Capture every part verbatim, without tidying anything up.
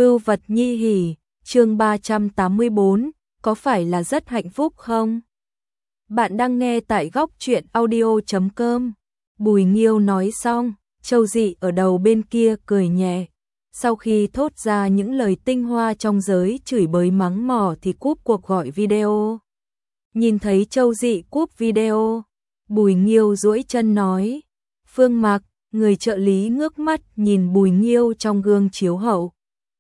Vưu vật nhi hỉ, chương ba trăm tám mươi bốn, có phải là rất hạnh phúc không? Bạn đang nghe tại góc truyện audio chấm com. Bùi Nghiêu nói xong, Châu Dị ở đầu bên kia cười nhẹ. Sau khi thốt ra những lời tinh hoa trong giới chửi bới mắng mỏ thì cúp cuộc gọi video. Nhìn thấy Châu Dị cúp video, Bùi Nghiêu duỗi chân nói, Phương Mặc, người trợ lý ngước mắt nhìn Bùi Nghiêu trong gương chiếu hậu.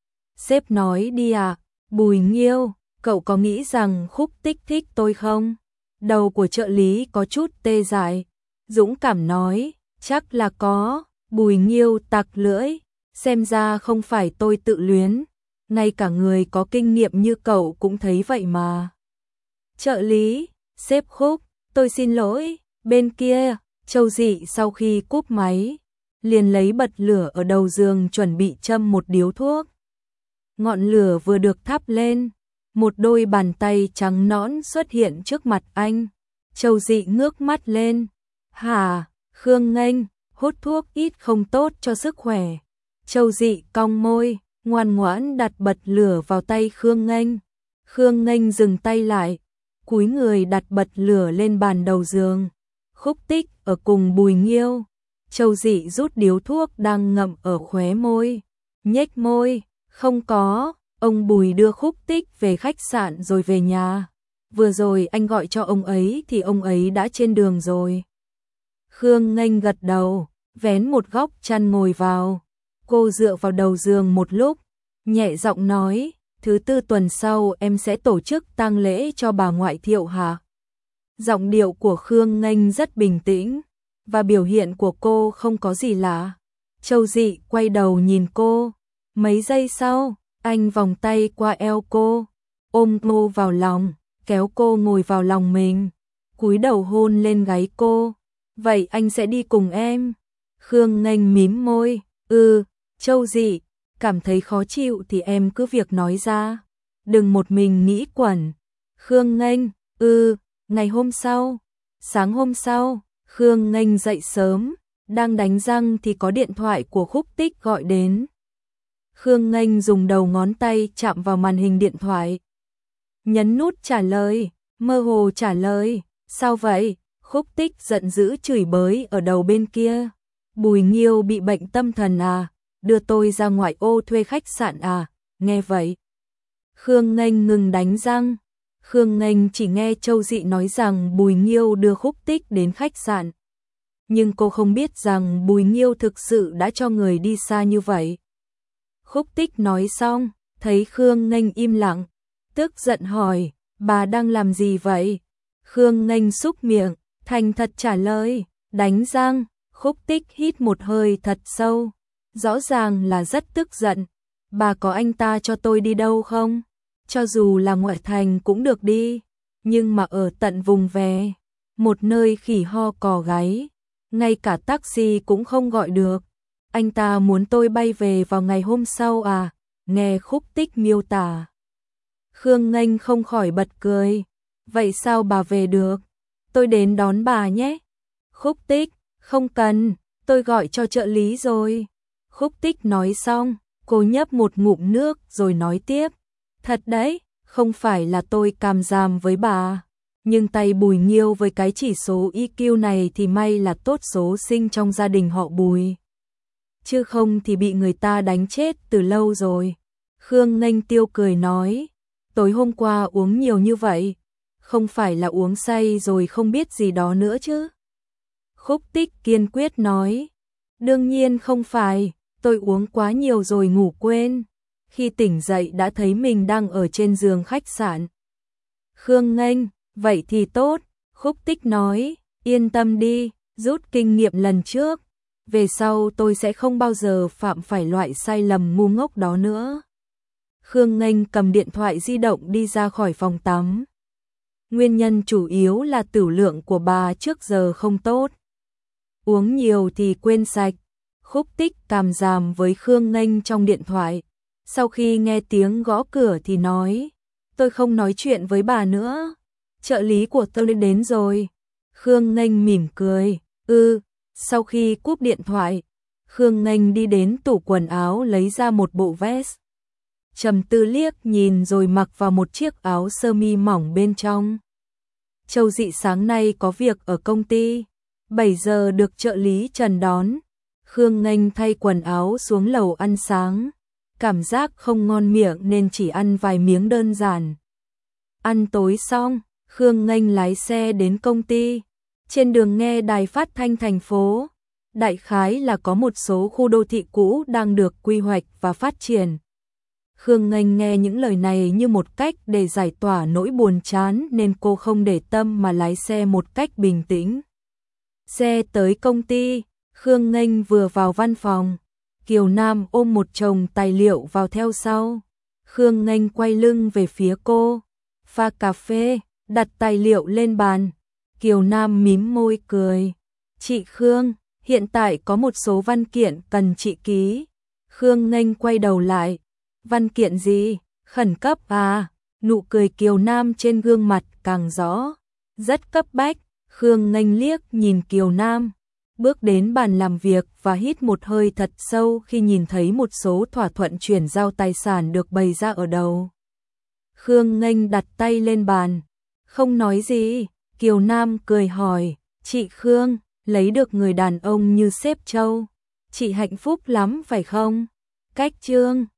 Sếp nói đi à, Bùi Nghiêu, cậu có nghĩ rằng Khúc Tích thích tôi không? Đầu của trợ lý có chút tê dại, dũng cảm nói, chắc là có. Bùi Nghiêu tặc lưỡi, xem ra không phải tôi tự luyến, ngay cả người có kinh nghiệm như cậu cũng thấy vậy mà. Trợ lý, sếp Khúc, tôi xin lỗi. Bên kia, Châu Dị sau khi cúp máy, liền lấy bật lửa ở đầu giường chuẩn bị châm một điếu thuốc. Ngọn lửa vừa được thắp lên, một đôi bàn tay trắng nõn xuất hiện trước mặt anh. Châu Dị ngước mắt lên, hả, Khương Nghênh, hút thuốc ít không tốt cho sức khỏe. Châu Dị cong môi, ngoan ngoãn đặt bật lửa vào tay Khương Nghênh. Khương Nghênh dừng tay lại, cúi người đặt bật lửa lên bàn đầu giường. Khúc Tích ở cùng Bùi Nghiêu. Châu Dị rút điếu thuốc đang ngậm ở khóe môi, nhếch môi, không có, ông Bùi đưa Khúc Tích về khách sạn rồi về nhà. Vừa rồi anh gọi cho ông ấy thì ông ấy đã trên đường rồi. Khương Nghênh gật đầu, vén một góc chăn ngồi vào. Cô dựa vào đầu giường một lúc, nhẹ giọng nói, thứ tư tuần sau em sẽ tổ chức tang lễ cho bà ngoại Thiệu hả? Giọng điệu của Khương Nghênh rất bình tĩnh, và biểu hiện của cô không có gì lạ. Châu Dị quay đầu nhìn cô, mấy giây sau, anh vòng tay qua eo cô, ôm cô vào lòng, kéo cô ngồi vào lòng mình, cúi đầu hôn lên gáy cô. Vậy anh sẽ đi cùng em? Khương Nghênh mím môi, ừ. Châu Dị, cảm thấy khó chịu thì em cứ việc nói ra, đừng một mình nghĩ quẩn. Khương Nghênh, ừ. Ngày hôm sau, sáng hôm sau, Khương Nghênh dậy sớm, đang đánh răng thì có điện thoại của Khúc Tích gọi đến. Khương Nghênh dùng đầu ngón tay chạm vào màn hình điện thoại, nhấn nút trả lời, mơ hồ trả lời, sao vậy? Khúc Tích giận dữ chửi bới ở đầu bên kia, Bùi Nghiêu bị bệnh tâm thần à, đưa tôi ra ngoại ô thuê khách sạn à, nghe vậy. Khương Nghênh ngừng đánh răng. Khương Nghênh chỉ nghe Châu Dị nói rằng Bùi Nghiêu đưa Khúc Tích đến khách sạn. Nhưng cô không biết rằng Bùi Nghiêu thực sự đã cho người đi xa như vậy. Khúc Tích nói xong, thấy Khương Nghênh im lặng, tức giận hỏi, bà đang làm gì vậy? Khương Nghênh xúc miệng, thành thật trả lời, đánh răng. Khúc Tích hít một hơi thật sâu, rõ ràng là rất tức giận. Bà có anh ta cho tôi đi đâu không? Cho dù là ngoại thành cũng được đi, nhưng mà ở tận vùng về, một nơi khỉ ho cò gáy, ngay cả taxi cũng không gọi được. Anh ta muốn tôi bay về vào ngày hôm sau à? Nghe Khúc Tích miêu tả, Khương Nghênh không khỏi bật cười. Vậy sao bà về được? Tôi đến đón bà nhé. Khúc Tích, không cần, tôi gọi cho trợ lý rồi. Khúc Tích nói xong, cô nhấp một ngụm nước rồi nói tiếp. Thật đấy, không phải là tôi càm giảm với bà, nhưng tay Bùi Nghiêu với cái chỉ số i kiu này thì may là tốt số sinh trong gia đình họ Bùi. Chứ không thì bị người ta đánh chết từ lâu rồi. Khương Nghênh tiêu cười nói, tối hôm qua uống nhiều như vậy, không phải là uống say rồi không biết gì đó nữa chứ? Khúc Tích kiên quyết nói, đương nhiên không phải, tôi uống quá nhiều rồi ngủ quên. Khi tỉnh dậy đã thấy mình đang ở trên giường khách sạn. Khương Nghênh, vậy thì tốt. Khúc Tích nói, yên tâm đi, rút kinh nghiệm lần trước, về sau tôi sẽ không bao giờ phạm phải loại sai lầm ngu ngốc đó nữa. Khương Nghênh cầm điện thoại di động đi ra khỏi phòng tắm. Nguyên nhân chủ yếu là tửu lượng của bà trước giờ không tốt. Uống nhiều thì quên sạch. Khúc Tích càm giảm với Khương Nghênh trong điện thoại. Sau khi nghe tiếng gõ cửa thì nói, tôi không nói chuyện với bà nữa, trợ lý của tôi đến rồi. Khương Nghênh mỉm cười, ư. Sau khi cúp điện thoại, Khương Nghênh đi đến tủ quần áo lấy ra một bộ vest. trầm tư liếc nhìn rồi mặc vào một chiếc áo sơ mi mỏng bên trong. Châu Dị sáng nay có việc ở công ty, bảy giờ được trợ lý Trần đón. Khương Nghênh thay quần áo xuống lầu ăn sáng, cảm giác không ngon miệng nên chỉ ăn vài miếng đơn giản. Ăn tối xong, Khương Nghênh lái xe đến công ty, trên đường nghe đài phát thanh thành phố. Đại khái là có một số khu đô thị cũ đang được quy hoạch và phát triển. Khương Nghênh nghe những lời này như một cách để giải tỏa nỗi buồn chán nên cô không để tâm mà lái xe một cách bình tĩnh. Xe tới công ty, Khương Nghênh vừa vào văn phòng, Kiều Nam ôm một chồng tài liệu vào theo sau. Khương Nghênh quay lưng về phía cô, pha cà phê, đặt tài liệu lên bàn. Kiều Nam mím môi cười. Chị Khương, hiện tại có một số văn kiện cần chị ký. Khương Nghênh quay đầu lại. Văn kiện gì? Khẩn cấp à? Nụ cười Kiều Nam trên gương mặt càng rõ. Rất cấp bách. Khương Nghênh liếc nhìn Kiều Nam, bước đến bàn làm việc và hít một hơi thật sâu khi nhìn thấy một số thỏa thuận chuyển giao tài sản được bày ra ở đầu. Khương Nghênh đặt tay lên bàn. Không nói gì. Kiều Nam cười hỏi. Chị Khương, lấy được người đàn ông như sếp Châu, chị hạnh phúc lắm phải không? Cách chương